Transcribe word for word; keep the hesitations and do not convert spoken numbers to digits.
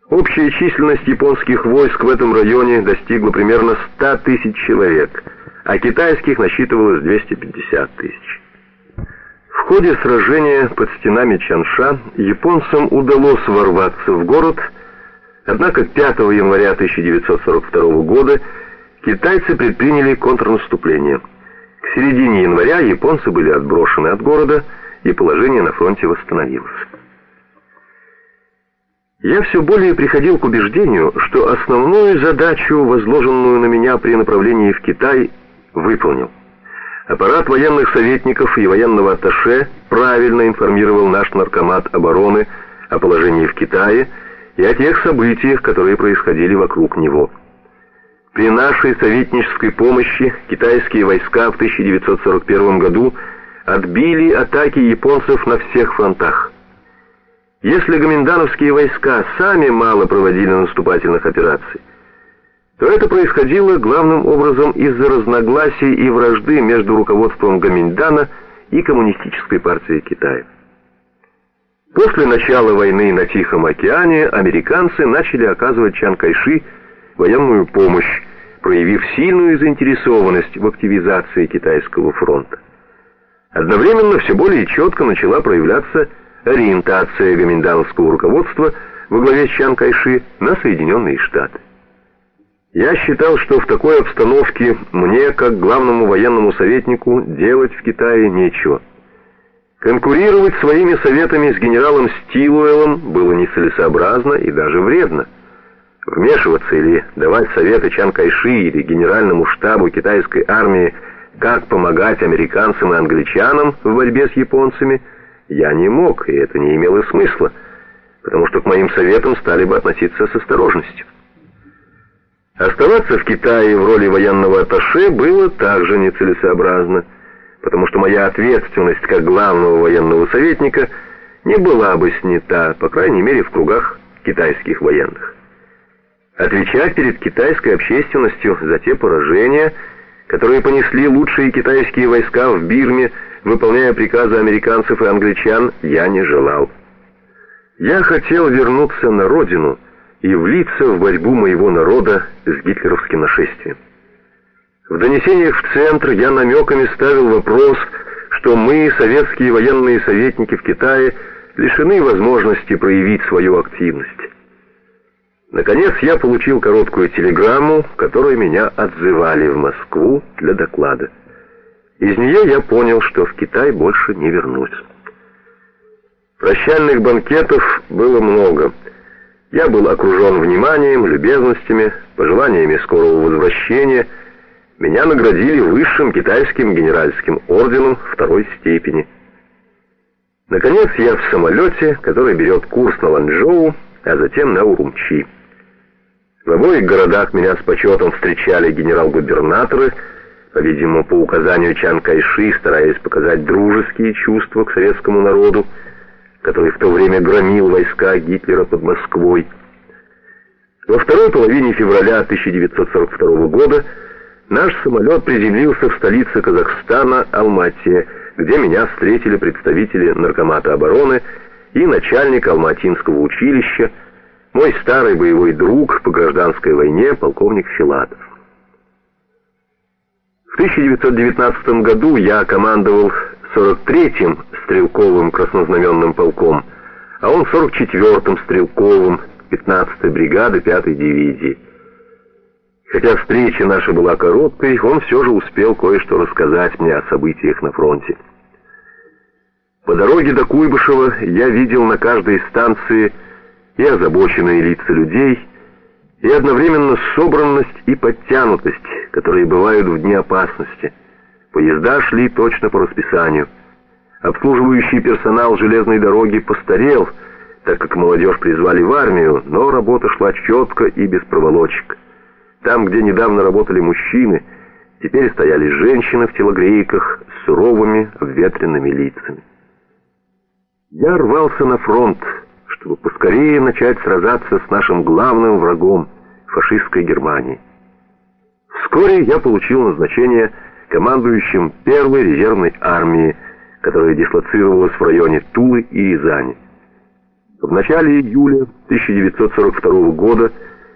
Общая численность японских войск в этом районе достигла примерно ста тысяч человек, а китайских насчитывалось двести пятьдесят тысяч. В ходе сражения под стенами Чанша японцам удалось ворваться в город, однако пятого января тысяча девятьсот сорок второго года китайцы предприняли контрнаступление. К середине января японцы были отброшены от города, и положение на фронте восстановилось. Я все более приходил к убеждению, что основную задачу, возложенную на меня при направлении в Китай, выполнил. Аппарат военных советников и военного атташе правильно информировал наш наркомат обороны о положении в Китае и о тех событиях, которые происходили вокруг него. При нашей советнической помощи китайские войска в тысяча девятьсот сорок первом году отбили атаки японцев на всех фронтах. Если гоминдановские войска сами мало проводили наступательных операций, то это происходило главным образом из-за разногласий и вражды между руководством Гоминдана и Коммунистической партией Китая. После начала войны на Тихом океане американцы начали оказывать Чан Кайши военную помощь, проявив сильную заинтересованность в активизации Китайского фронта. Одновременно все более четко начала проявляться ориентация гоминдановского руководства во главе с Чан Кайши на Соединенные Штаты. Я считал, что в такой обстановке мне, как главному военному советнику, делать в Китае нечего. Конкурировать своими советами с генералом Стилуэлом было нецелесообразно и даже вредно. Вмешиваться или давать советы Чан Кайши или генеральному штабу китайской армии, как помогать американцам и англичанам в борьбе с японцами, я не мог, и это не имело смысла, потому что к моим советам стали бы относиться с осторожностью. Оставаться в Китае в роли военного атташе было также нецелесообразно, потому что моя ответственность как главного военного советника не была бы снята, по крайней мере, в кругах китайских военных. Отвечать перед китайской общественностью за те поражения, которые понесли лучшие китайские войска в Бирме, выполняя приказы американцев и англичан, я не желал. Я хотел вернуться на родину и влиться в борьбу моего народа с гитлеровским нашествием. В донесениях в Центр я намеками ставил вопрос, что мы, советские военные советники в Китае, лишены возможности проявить свою активность. Наконец я получил короткую телеграмму, в которой меня отзывали в Москву для доклада. Из нее я понял, что в Китай больше не вернусь. Прощальных банкетов было много. Я был окружен вниманием, любезностями, пожеланиями скорого возвращения. Меня наградили высшим китайским генеральским орденом второй степени. Наконец я в самолете, который берет курс на Ланчжоу, а затем на Урумчи. В обоих городах меня с почетом встречали генерал-губернаторы, по-видимому, по указанию Чан Кайши, стараясь показать дружеские чувства к советскому народу, который в то время громил войска Гитлера под Москвой. Во второй половине февраля тысяча девятьсот сорок второго года наш самолет приземлился в столице Казахстана, Алмате, где меня встретили представители Наркомата обороны и начальник Алматинского училища, мой старый боевой друг по гражданской войне, полковник Филатов. В тысяча девятьсот девятнадцатом году я командовал сорок третьим стрелковым краснознаменным полком, а он сорок четвёртым стрелковым пятнадцатой бригады пятой дивизии. Хотя встреча наша была короткой, он все же успел кое-что рассказать мне о событиях на фронте. По дороге до Куйбышева я видел на каждой станции и озабоченные лица людей, и одновременно собранность и подтянутость, которые бывают в дни опасности. Поезда шли точно по расписанию. Обслуживающий персонал железной дороги постарел, так как молодежь призвали в армию, но работа шла четко и без проволочек. Там, где недавно работали мужчины, теперь стояли женщины в телогрейках с суровыми, обветренными лицами. Я рвался на фронт, чтобы поскорее начать сражаться с нашим главным врагом, фашистской Германией. Вскоре я получил назначение командующим первой резервной армии, которая дислоцировалась в районе Тулы и Рязани. В начале июля тысяча девятьсот сорок второго года